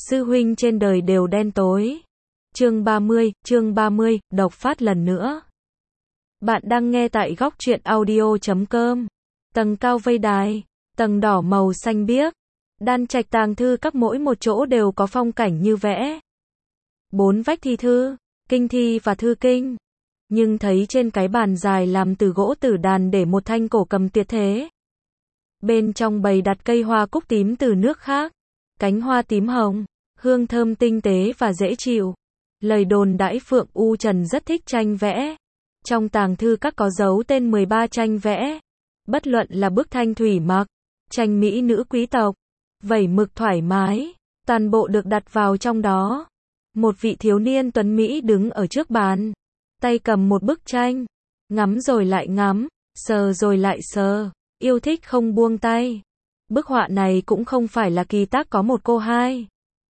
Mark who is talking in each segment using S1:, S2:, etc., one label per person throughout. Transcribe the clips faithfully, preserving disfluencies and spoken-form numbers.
S1: Sư huynh trên đời đều đen tối. Chương ba mươi, chương ba mươi, độc phát lần nữa. Bạn đang nghe tại góc truyện audio chấm com. Tầng cao vây đài, tầng đỏ màu xanh biếc. Đan trạch tàng thư các mỗi một chỗ đều có phong cảnh như vẽ. Bốn vách thi thư, kinh thi và thư kinh. Nhưng thấy trên cái bàn dài làm từ gỗ tử đàn để một thanh cổ cầm tuyệt thế. Bên trong bày đặt cây hoa cúc tím từ nước khác. Cánh hoa tím hồng, hương thơm tinh tế và dễ chịu. Lời đồn đãi Phượng U Trần rất thích tranh vẽ. Trong tàng thư các có dấu tên mười ba tranh vẽ. Bất luận là bức thanh thủy mặc, tranh mỹ nữ quý tộc, vẩy mực thoải mái, toàn bộ được đặt vào trong đó. Một vị thiếu niên tuấn Mỹ đứng ở trước bàn, tay cầm một bức tranh, ngắm rồi lại ngắm, sờ rồi lại sờ, yêu thích không buông tay. Bức họa này cũng không phải là kỳ tác có một cô hai.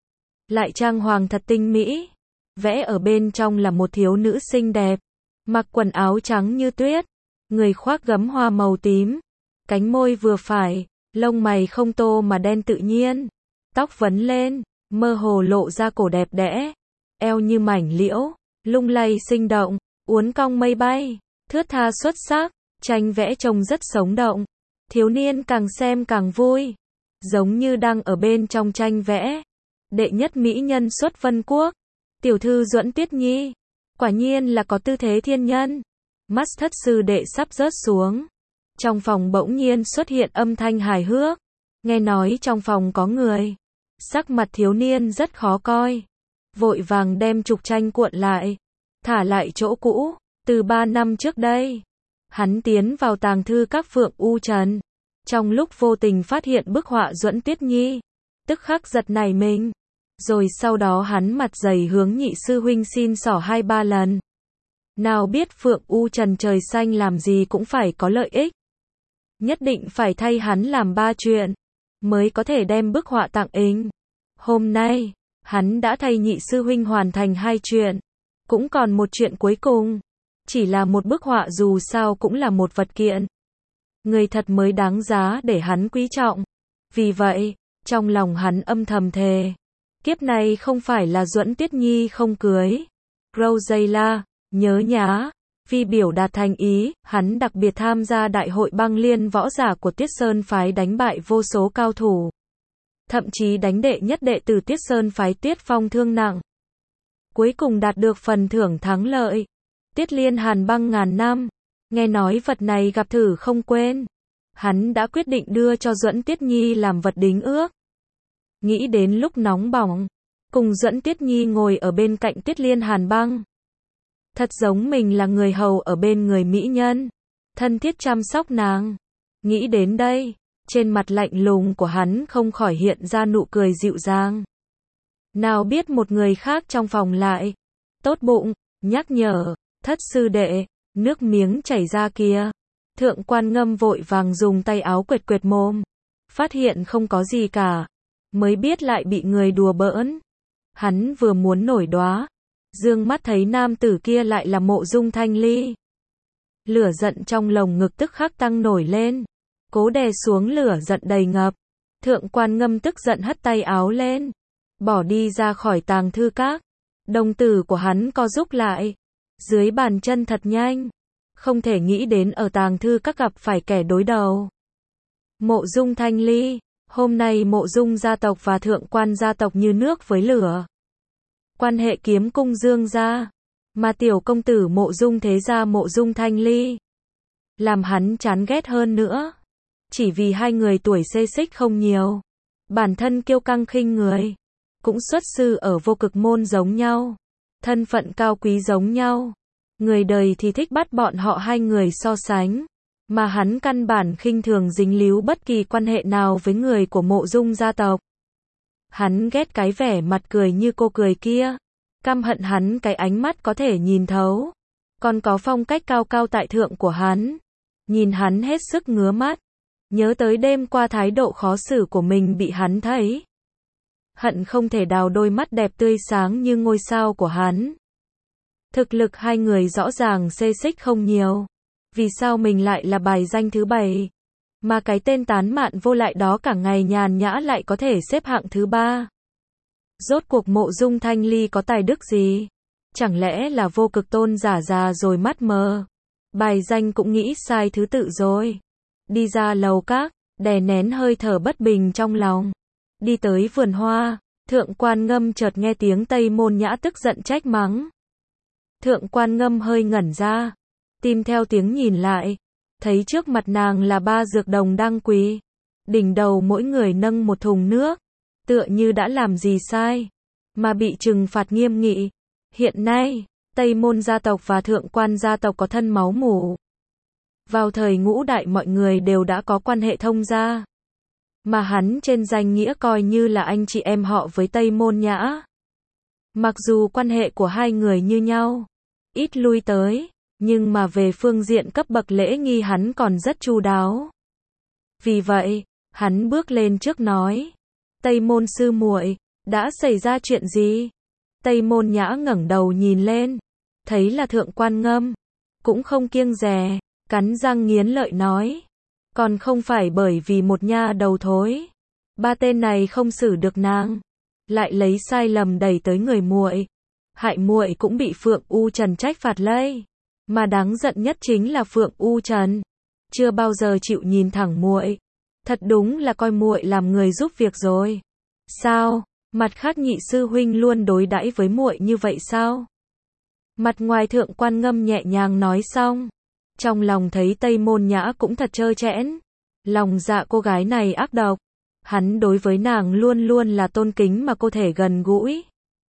S1: Lại trang hoàng thật tinh mỹ. Vẽ ở bên trong là một thiếu nữ xinh đẹp, mặc quần áo trắng như tuyết, người khoác gấm hoa màu tím, cánh môi vừa phải, lông mày không tô mà đen tự nhiên, tóc vấn lên, mơ hồ lộ ra cổ đẹp đẽ, eo như mảnh liễu, lung lay sinh động, uốn cong mây bay, thướt tha xuất sắc, tranh vẽ trông rất sống động. Thiếu niên càng xem càng vui, giống như đang ở bên trong tranh vẽ. Đệ nhất mỹ nhân xuất Vân Quốc, tiểu thư Duẫn Tuyết Nhi, quả nhiên là có tư thế thiên nhân. Mắt thất sư đệ sắp rớt xuống. Trong phòng bỗng nhiên xuất hiện âm thanh hài hước, nghe nói trong phòng có người. Sắc mặt thiếu niên rất khó coi, vội vàng đem trục tranh cuộn lại, thả lại chỗ cũ. Từ ba năm trước đây, hắn tiến vào tàng thư các Phượng U Trần, trong lúc vô tình phát hiện bức họa Duẫn Tuyết Nhi, tức khắc giật nảy mình. Rồi sau đó hắn mặt dày hướng nhị sư huynh xin xỏ hai ba lần. Nào biết Phượng U Trần trời xanh làm gì cũng phải có lợi ích. Nhất định phải thay hắn làm ba chuyện, mới có thể đem bức họa tặng inh. Hôm nay, hắn đã thay nhị sư huynh hoàn thành hai chuyện. Cũng còn một chuyện cuối cùng. Chỉ là một bức họa dù sao cũng là một vật kiện. Người thật mới đáng giá để hắn quý trọng. Vì vậy, trong lòng hắn âm thầm thề. Kiếp này không phải là Duẫn Tuyết Nhi không cưới. Rosella, nhớ nhá. Vì biểu đạt thành ý, hắn đặc biệt tham gia đại hội băng liên võ giả của Tuyết Sơn phái đánh bại vô số cao thủ. Thậm chí đánh đệ nhất đệ tử Tuyết Sơn phái Tuyết Phong thương nặng. Cuối cùng đạt được phần thưởng thắng lợi. Tuyết liên hàn băng ngàn năm. Nghe nói vật này gặp thử không quên. Hắn đã quyết định đưa cho Duẫn Tuyết Nhi làm vật đính ước. Nghĩ đến lúc nóng bỏng, cùng Duẫn Tuyết Nhi ngồi ở bên cạnh Tuyết liên hàn băng. Thật giống mình là người hầu ở bên người mỹ nhân, thân thiết chăm sóc nàng. Nghĩ đến đây, trên mặt lạnh lùng của hắn không khỏi hiện ra nụ cười dịu dàng. Nào biết một người khác trong phòng lại tốt bụng, nhắc nhở, thất sư đệ, nước miếng chảy ra kìa. Thượng quan Ngâm vội vàng dùng tay áo quệt quệt mồm, phát hiện không có gì cả, mới biết lại bị người đùa bỡn. Hắn vừa muốn nổi đoá, dương mắt thấy nam tử kia lại là Mộ Dung Thanh Ly. Lửa giận trong lồng ngực tức khắc tăng nổi lên, cố đè xuống lửa giận đầy ngập. Thượng quan Ngâm tức giận hất tay áo lên, bỏ đi ra khỏi tàng thư các. Đồng tử của hắn co rúm lại, dưới bàn chân thật nhanh. Không thể nghĩ đến ở tàng thư các gặp phải kẻ đối đầu. Mộ Dung Thanh Ly, hôm nay Mộ Dung gia tộc và Thượng quan gia tộc như nước với lửa. Quan hệ kiếm cung Dương gia, mà tiểu công tử Mộ Dung thế gia Mộ Dung Thanh Ly, làm hắn chán ghét hơn nữa. Chỉ vì hai người tuổi xê xích không nhiều, bản thân kiêu căng khinh người, cũng xuất sư ở vô cực môn giống nhau, thân phận cao quý giống nhau. Người đời thì thích bắt bọn họ hai người so sánh, mà hắn căn bản khinh thường dính líu bất kỳ quan hệ nào với người của Mộ Dung gia tộc. Hắn ghét cái vẻ mặt cười như cô cười kia, căm hận hắn cái ánh mắt có thể nhìn thấu, còn có phong cách cao cao tại thượng của hắn. Nhìn hắn hết sức ngứa mắt, nhớ tới đêm qua thái độ khó xử của mình bị hắn thấy. Hận không thể đào đôi mắt đẹp tươi sáng như ngôi sao của hắn. Thực lực hai người rõ ràng xê xích không nhiều. Vì sao mình lại là bài danh thứ bảy? Mà cái tên tán mạn vô lại đó cả ngày nhàn nhã lại có thể xếp hạng thứ ba. Rốt cuộc Mộ Dung Thanh Ly có tài đức gì? Chẳng lẽ là vô cực tôn giả già rồi mắt mờ? Bài danh cũng nghĩ sai thứ tự rồi. Đi ra lầu các, đè nén hơi thở bất bình trong lòng. Đi tới vườn hoa, Thượng Quan Ngâm chợt nghe tiếng Tây Môn Nhã tức giận trách mắng. Thượng Quan Ngâm hơi ngẩn ra, tim theo tiếng nhìn lại, thấy trước mặt nàng là ba dược đồng đang quỳ, đỉnh đầu mỗi người nâng một thùng nước, tựa như đã làm gì sai, mà bị trừng phạt nghiêm nghị. Hiện nay, Tây Môn gia tộc và Thượng Quan gia tộc có thân máu mủ. Vào thời ngũ đại mọi người đều đã có quan hệ thông gia. Mà hắn trên danh nghĩa coi như là anh chị em họ với Tây Môn Nhã. Mặc dù quan hệ của hai người như nhau, ít lui tới, nhưng mà về phương diện cấp bậc lễ nghi hắn còn rất chu đáo. Vì vậy, hắn bước lên trước nói, Tây Môn sư muội, đã xảy ra chuyện gì? Tây Môn Nhã ngẩng đầu nhìn lên, thấy là Thượng Quan Ngâm, cũng không kiêng dè, cắn răng nghiến lợi nói, còn không phải bởi vì một nha đầu thối, ba tên này không xử được nàng, lại lấy sai lầm đẩy tới người muội, hại muội cũng bị Phượng U Trần trách phạt lây, mà đáng giận nhất chính là Phượng U Trần, chưa bao giờ chịu nhìn thẳng muội, thật đúng là coi muội làm người giúp việc rồi. Sao? Mặt khác nhị sư huynh luôn đối đãi với muội như vậy sao? Mặt ngoài Thượng Quan Ngâm nhẹ nhàng nói xong, trong lòng thấy Tây Môn Nhã cũng thật trơ trẽn, lòng dạ cô gái này ác độc, hắn đối với nàng luôn luôn là tôn kính mà cô thể gần gũi.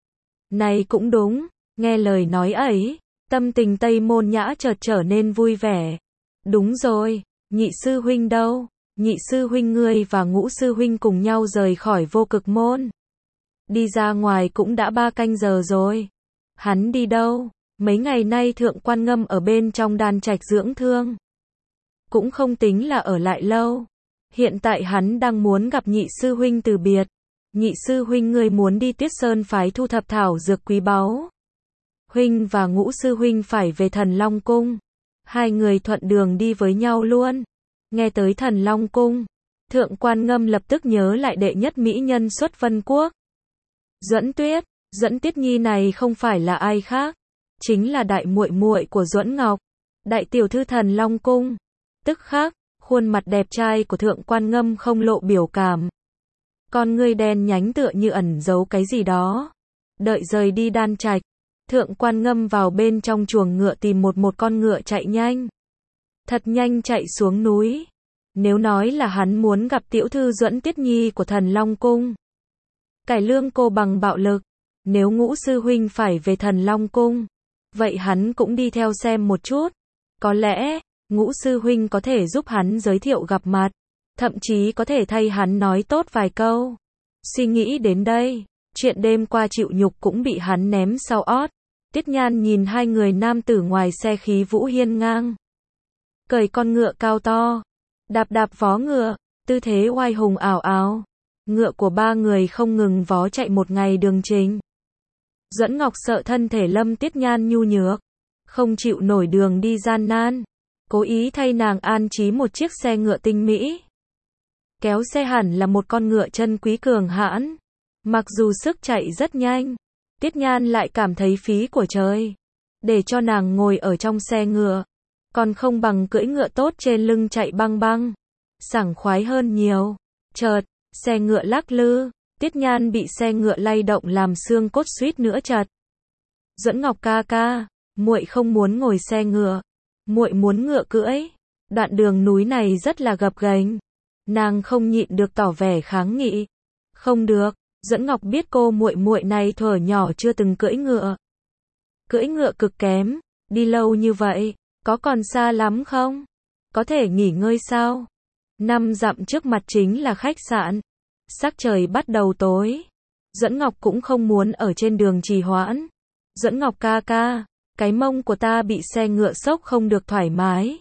S1: Này cũng đúng, nghe lời nói ấy, tâm tình Tây Môn Nhã chợt trở nên vui vẻ. Đúng rồi, nhị sư huynh đâu? Nhị sư huynh ngươi và Ngũ sư huynh cùng nhau rời khỏi Vô Cực môn. Đi ra ngoài cũng đã ba canh giờ rồi. Hắn đi đâu? Mấy ngày nay Thượng Quan Ngâm ở bên trong đan trạch dưỡng thương, cũng không tính là ở lại lâu. Hiện tại hắn đang muốn gặp nhị sư huynh từ biệt. Nhị sư huynh ngươi muốn đi Tuyết Sơn phái thu thập thảo dược quý báu. Huynh và Ngũ sư huynh phải về Thần Long cung. Hai người thuận đường đi với nhau luôn. Nghe tới Thần Long cung, Thượng Quan Ngâm lập tức nhớ lại đệ nhất mỹ nhân xuất Vân Quốc. Duẫn Tuyết, Duẫn Tiết Nhi này không phải là ai khác, chính là đại muội muội của Duẫn Ngọc, đại tiểu thư Thần Long cung. Tức khắc, khuôn mặt đẹp trai của Thượng Quan Ngâm không lộ biểu cảm. Con ngươi đen nhánh tựa như ẩn giấu cái gì đó. Đợi rời đi đan trạch, Thượng Quan Ngâm vào bên trong chuồng ngựa tìm một một con ngựa chạy nhanh. Thật nhanh chạy xuống núi. Nếu nói là hắn muốn gặp tiểu thư Duẫn Tiết Nhi của Thần Long cung, cải lương cô bằng bạo lực. Nếu Ngũ sư huynh phải về Thần Long cung, vậy hắn cũng đi theo xem một chút. Có lẽ, Ngũ sư huynh có thể giúp hắn giới thiệu gặp mặt, thậm chí có thể thay hắn nói tốt vài câu. Suy nghĩ đến đây, chuyện đêm qua chịu nhục cũng bị hắn ném sau ót. Tiết Nhan nhìn hai người nam tử ngoài xe khí vũ hiên ngang, cởi con ngựa cao to, đạp đạp vó ngựa, tư thế oai hùng ảo ảo. Ngựa của ba người không ngừng vó chạy một ngày đường trình. Duẫn Ngọc sợ thân thể Lâm Tiết Nhan nhu nhược, không chịu nổi đường đi gian nan, cố ý thay nàng an trí một chiếc xe ngựa tinh mỹ. Kéo xe hẳn là một con ngựa chân quý cường hãn. Mặc dù sức chạy rất nhanh, Tiết Nhan lại cảm thấy phí của trời. Để cho nàng ngồi ở trong xe ngựa, còn không bằng cưỡi ngựa tốt trên lưng chạy băng băng, sảng khoái hơn nhiều. Chợt, xe ngựa lắc lư, Tiết Nhan bị xe ngựa lay động làm xương cốt suýt nữa chật. Duẫn Ngọc ca ca, muội không muốn ngồi xe ngựa, muội muốn ngựa cưỡi. Đoạn đường núi này rất là gập ghềnh. Nàng không nhịn được tỏ vẻ kháng nghị. Không được, Duẫn Ngọc biết cô muội muội này thuở nhỏ chưa từng cưỡi ngựa. Cưỡi ngựa cực kém, đi lâu như vậy, có còn xa lắm không? Có thể nghỉ ngơi sao? Năm dặm trước mặt chính là khách sạn. Sắc trời bắt đầu tối. Duẫn Ngọc cũng không muốn ở trên đường trì hoãn. Duẫn Ngọc ca ca, cái mông của ta bị xe ngựa xốc không được thoải mái.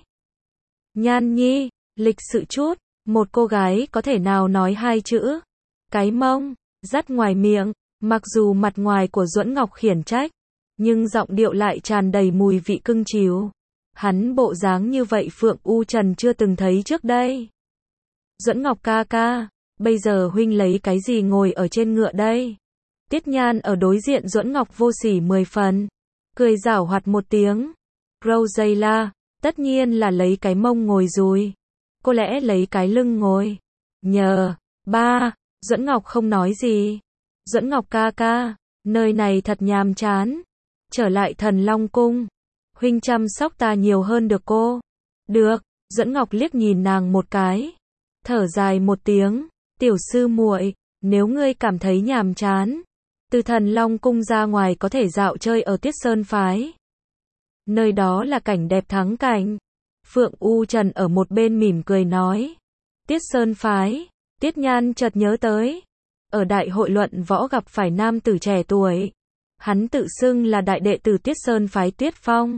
S1: Nhan Nhi, lịch sự chút, một cô gái có thể nào nói hai chữ cái mông dắt ngoài miệng, mặc dù mặt ngoài của Duẫn Ngọc khiển trách, nhưng giọng điệu lại tràn đầy mùi vị cưng chiều. Hắn bộ dáng như vậy Phượng U Trần chưa từng thấy trước đây. Duẫn Ngọc ca ca, bây giờ huynh lấy cái gì ngồi ở trên ngựa đây? Tiết Nhan ở đối diện Duẫn Ngọc vô sỉ mười phần. Cười giảo hoạt một tiếng. Rosella, tất nhiên là lấy cái mông ngồi rồi. Có lẽ lấy cái lưng ngồi. Nhờ, ba, Duẫn Ngọc không nói gì. Duẫn Ngọc ca ca, nơi này thật nhàm chán. Trở lại Thần Long Cung. Huynh chăm sóc ta nhiều hơn được cô. Được, Duẫn Ngọc liếc nhìn nàng một cái. Thở dài một tiếng, tiểu sư muội, nếu ngươi cảm thấy nhàm chán, từ Thần Long Cung ra ngoài có thể dạo chơi ở Tiết Sơn Phái. Nơi đó là cảnh đẹp thắng cảnh. Phượng U Trần ở một bên mỉm cười nói. Tiết Sơn Phái, Tiết Nhan chợt nhớ tới. Ở đại hội luận võ gặp phải nam tử trẻ tuổi. Hắn tự xưng là đại đệ tử Tiết Sơn Phái Tiết Phong.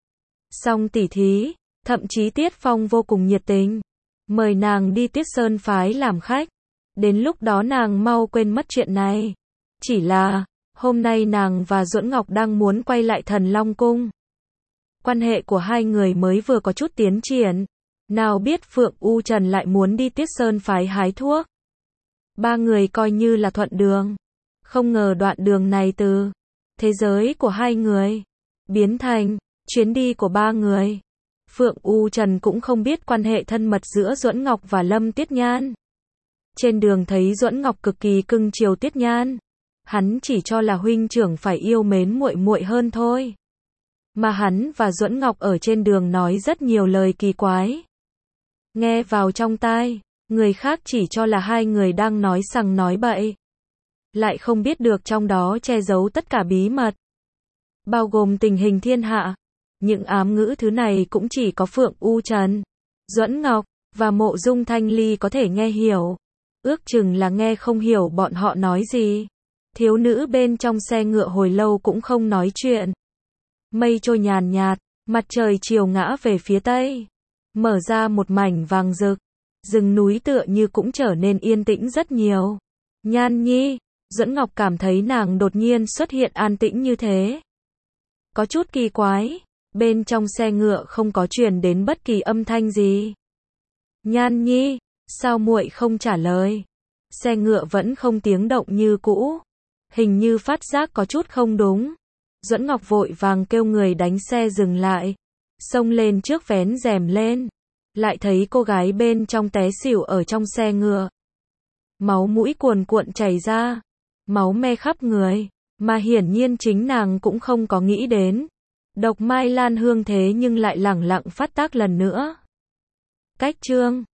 S1: Xong tỉ thí, thậm chí Tiết Phong vô cùng nhiệt tình. Mời nàng đi Tiết Sơn Phái làm khách. Đến lúc đó nàng mau quên mất chuyện này. Chỉ là, hôm nay nàng và Duẫn Ngọc đang muốn quay lại Thần Long Cung. Quan hệ của hai người mới vừa có chút tiến triển. Nào biết Phượng U Trần lại muốn đi Tiết Sơn Phái hái thuốc. Ba người coi như là thuận đường. Không ngờ đoạn đường này từ thế giới của hai người biến thành chuyến đi của ba người. Phượng U Trần cũng không biết quan hệ thân mật giữa Duẫn Ngọc và Lâm Tiết Nhan. Trên đường thấy Duẫn Ngọc cực kỳ cưng chiều Tiết Nhan, hắn chỉ cho là huynh trưởng phải yêu mến muội muội hơn thôi. Mà hắn và Duẫn Ngọc ở trên đường nói rất nhiều lời kỳ quái. Nghe vào trong tai, người khác chỉ cho là hai người đang nói sằng nói bậy. Lại không biết được trong đó che giấu tất cả bí mật. Bao gồm tình hình thiên hạ. Những ám ngữ thứ này cũng chỉ có Phượng U Trần, Duẫn Ngọc, và Mộ Dung Thanh Ly có thể nghe hiểu. Ước chừng là nghe không hiểu bọn họ nói gì. Thiếu nữ bên trong xe ngựa hồi lâu cũng không nói chuyện. Mây trôi nhàn nhạt, mặt trời chiều ngã về phía tây. Mở ra một mảnh vàng rực. Rừng núi tựa như cũng trở nên yên tĩnh rất nhiều. Nhan Nhi, Duẫn Ngọc cảm thấy nàng đột nhiên xuất hiện an tĩnh như thế. Có chút kỳ quái. Bên trong xe ngựa không có truyền đến bất kỳ âm thanh gì. Nhan Nhi, sao muội không trả lời? Xe ngựa vẫn không tiếng động như cũ. Hình như phát giác có chút không đúng. Duẫn Ngọc vội vàng kêu người đánh xe dừng lại. Xông lên trước vén rèm lên. Lại thấy cô gái bên trong té xỉu ở trong xe ngựa. Máu mũi cuồn cuộn chảy ra. Máu me khắp người. Mà hiển nhiên chính nàng cũng không có nghĩ đến. Độc Mai Lan Hương thế nhưng lại lẳng lặng phát tác lần nữa. Cách chương